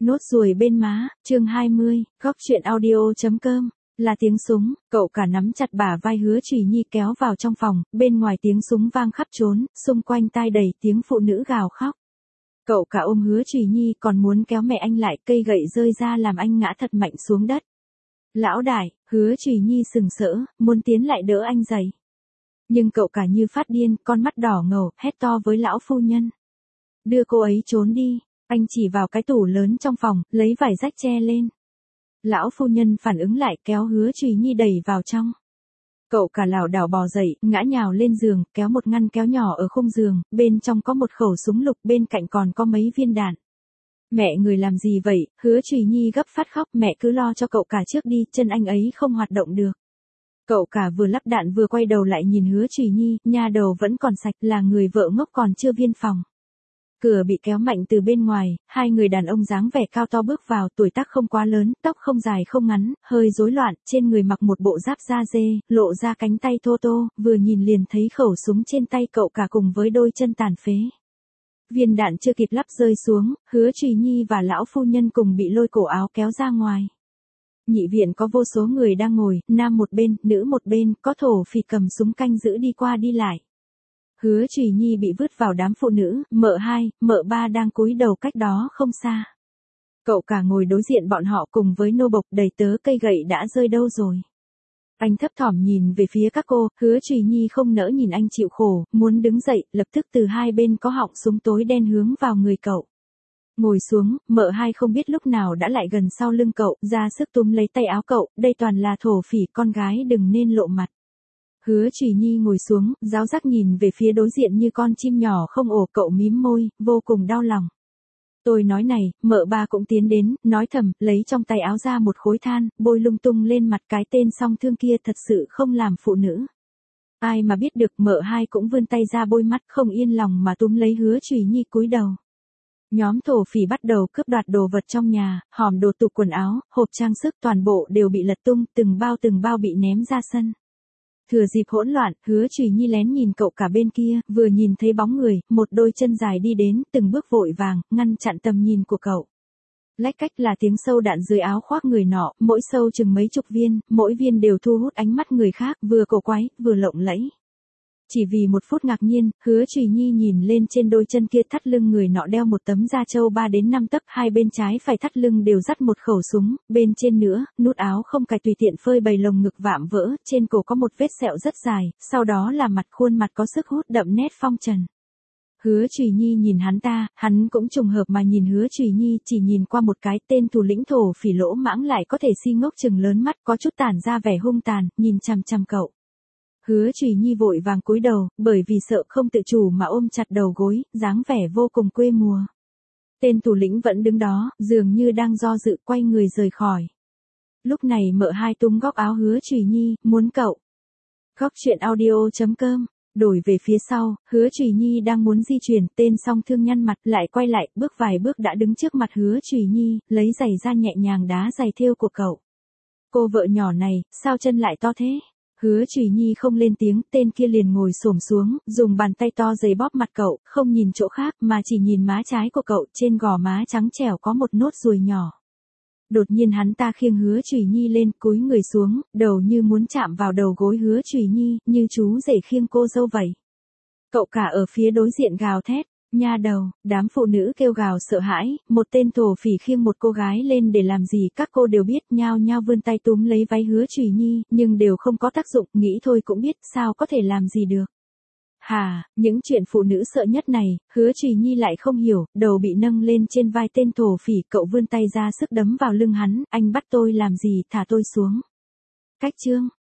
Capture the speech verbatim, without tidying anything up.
Nốt ruồi bên má, chương hai mươi, góc truyện audio.com, là tiếng súng, cậu cả nắm chặt bả vai Hứa Trùy Nhi kéo vào trong phòng, bên ngoài tiếng súng vang khắp trốn, xung quanh tai đầy tiếng phụ nữ gào khóc. Cậu cả ôm Hứa Trùy Nhi còn muốn kéo mẹ anh lại, cây gậy rơi ra làm anh ngã thật mạnh xuống đất. Lão đại, Hứa Trùy Nhi sừng sỡ, muốn tiến lại đỡ anh dậy. Nhưng cậu cả như phát điên, con mắt đỏ ngầu, hét to với lão phu nhân. Đưa cô ấy trốn đi. Anh chỉ vào cái tủ lớn trong phòng, lấy vải rách che lên. Lão phu nhân phản ứng lại kéo Hứa Trùy Nhi đẩy vào trong. Cậu cả lảo đảo bò dậy, ngã nhào lên giường, kéo một ngăn kéo nhỏ ở khung giường, bên trong có một khẩu súng lục, bên cạnh còn có mấy viên đạn. Mẹ người làm gì vậy? Hứa Trùy Nhi gấp phát khóc, mẹ cứ lo cho cậu cả trước đi, chân anh ấy không hoạt động được. Cậu cả vừa lắp đạn vừa quay đầu lại nhìn Hứa Trùy Nhi, nha đầu vẫn còn sạch, là người vợ ngốc còn chưa viên phòng. Cửa bị kéo mạnh từ bên ngoài, hai người đàn ông dáng vẻ cao to bước vào, tuổi tác không quá lớn, tóc không dài không ngắn, hơi rối loạn, trên người mặc một bộ giáp da dê, lộ ra cánh tay thô tô, vừa nhìn liền thấy khẩu súng trên tay cậu cả cùng với đôi chân tàn phế. Viên đạn chưa kịp lắp rơi xuống, Hứa Trùy Nhi và lão phu nhân cùng bị lôi cổ áo kéo ra ngoài. Nhị viện có vô số người đang ngồi, nam một bên, nữ một bên, có thổ phỉ cầm súng canh giữ đi qua đi lại. Hứa Trùy Nhi bị vứt vào đám phụ nữ, mợ hai, mợ ba đang cúi đầu cách đó không xa. Cậu cả ngồi đối diện bọn họ cùng với nô bộc, đầy tớ, cây gậy đã rơi đâu rồi. Anh thấp thỏm nhìn về phía các cô, Hứa Trùy Nhi không nỡ nhìn anh chịu khổ, muốn đứng dậy, lập tức từ hai bên có họng súng tối đen hướng vào người cậu. Ngồi xuống, mợ hai không biết lúc nào đã lại gần sau lưng cậu, ra sức túm lấy tay áo cậu, đây toàn là thổ phỉ, con gái đừng nên lộ mặt. Hứa Trùy Nhi ngồi xuống, giáo giác nhìn về phía đối diện như con chim nhỏ không ổ, cậu mím môi, vô cùng đau lòng. Tôi nói này, mợ ba cũng tiến đến, nói thầm, lấy trong tay áo ra một khối than, bôi lung tung lên mặt, cái tên song thương kia thật sự không làm phụ nữ. Ai mà biết được, mợ hai cũng vươn tay ra bôi mắt, không yên lòng mà túm lấy Hứa Trùy Nhi cúi đầu. Nhóm thổ phỉ bắt đầu cướp đoạt đồ vật trong nhà, hòm đồ, tủ quần áo, hộp trang sức, toàn bộ đều bị lật tung, từng bao từng bao bị ném ra sân. Thừa dịp hỗn loạn, Hứa Trùy Nhi lén nhìn cậu cả bên kia, vừa nhìn thấy bóng người, một đôi chân dài đi đến, từng bước vội vàng, ngăn chặn tầm nhìn của cậu. Lách cách là tiếng sâu đạn dưới áo khoác người nọ, mỗi sâu chừng mấy chục viên, mỗi viên đều thu hút ánh mắt người khác, vừa cổ quái, vừa lộng lẫy. Chỉ vì một phút ngạc nhiên, Hứa Trùy Nhi nhìn lên trên đôi chân kia, thắt lưng người nọ đeo một tấm da trâu ba đến năm tấc, hai bên trái phải thắt lưng đều dắt một khẩu súng, bên trên nữa, nút áo không cài tùy tiện phơi bày lồng ngực vạm vỡ, trên cổ có một vết sẹo rất dài, sau đó là mặt khuôn mặt có sức hút đậm nét phong trần. Hứa Trùy Nhi nhìn hắn ta, hắn cũng trùng hợp mà nhìn Hứa Trùy Nhi, chỉ nhìn qua một cái, tên thủ lĩnh thổ phỉ lỗ mãng lại có thể si ngốc chừng lớn mắt, có chút tản ra vẻ hung tàn, nhìn chằm chằm cậu. Hứa Trùy Nhi vội vàng cúi đầu, bởi vì sợ không tự chủ mà ôm chặt đầu gối, dáng vẻ vô cùng quê mùa. Tên thủ lĩnh vẫn đứng đó, dường như đang do dự, quay người rời khỏi. Lúc này mợ hai túm góc áo Hứa Trùy Nhi, muốn cậu. Góc truyện audio.com, đổi về phía sau, Hứa Trùy Nhi đang muốn di chuyển, tên song thương nhăn mặt, lại quay lại, bước vài bước đã đứng trước mặt Hứa Trùy Nhi, lấy giày ra nhẹ nhàng đá giày thêu của cậu. Cô vợ nhỏ này, sao chân lại to thế? Hứa Trùy Nhi không lên tiếng, tên kia liền ngồi xổm xuống, dùng bàn tay to giày bóp mặt cậu, không nhìn chỗ khác mà chỉ nhìn má trái của cậu, trên gò má trắng trẻo có một nốt ruồi nhỏ. Đột nhiên hắn ta khiêng Hứa Trùy Nhi lên, cúi người xuống, đầu như muốn chạm vào đầu gối Hứa Trùy Nhi, như chú rể khiêng cô dâu vậy. Cậu cả ở phía đối diện gào thét, nha đầu, đám phụ nữ kêu gào sợ hãi, một tên thổ phỉ khiêng một cô gái lên để làm gì, các cô đều biết, nhao nhao vươn tay túm lấy váy Hứa Trùy Nhi, nhưng đều không có tác dụng, nghĩ thôi cũng biết, sao có thể làm gì được. Hà, những chuyện phụ nữ sợ nhất này, Hứa Trùy Nhi lại không hiểu, đầu bị nâng lên trên vai tên thổ phỉ, cậu vươn tay ra sức đấm vào lưng hắn, anh bắt tôi làm gì, thả tôi xuống. Cách chương.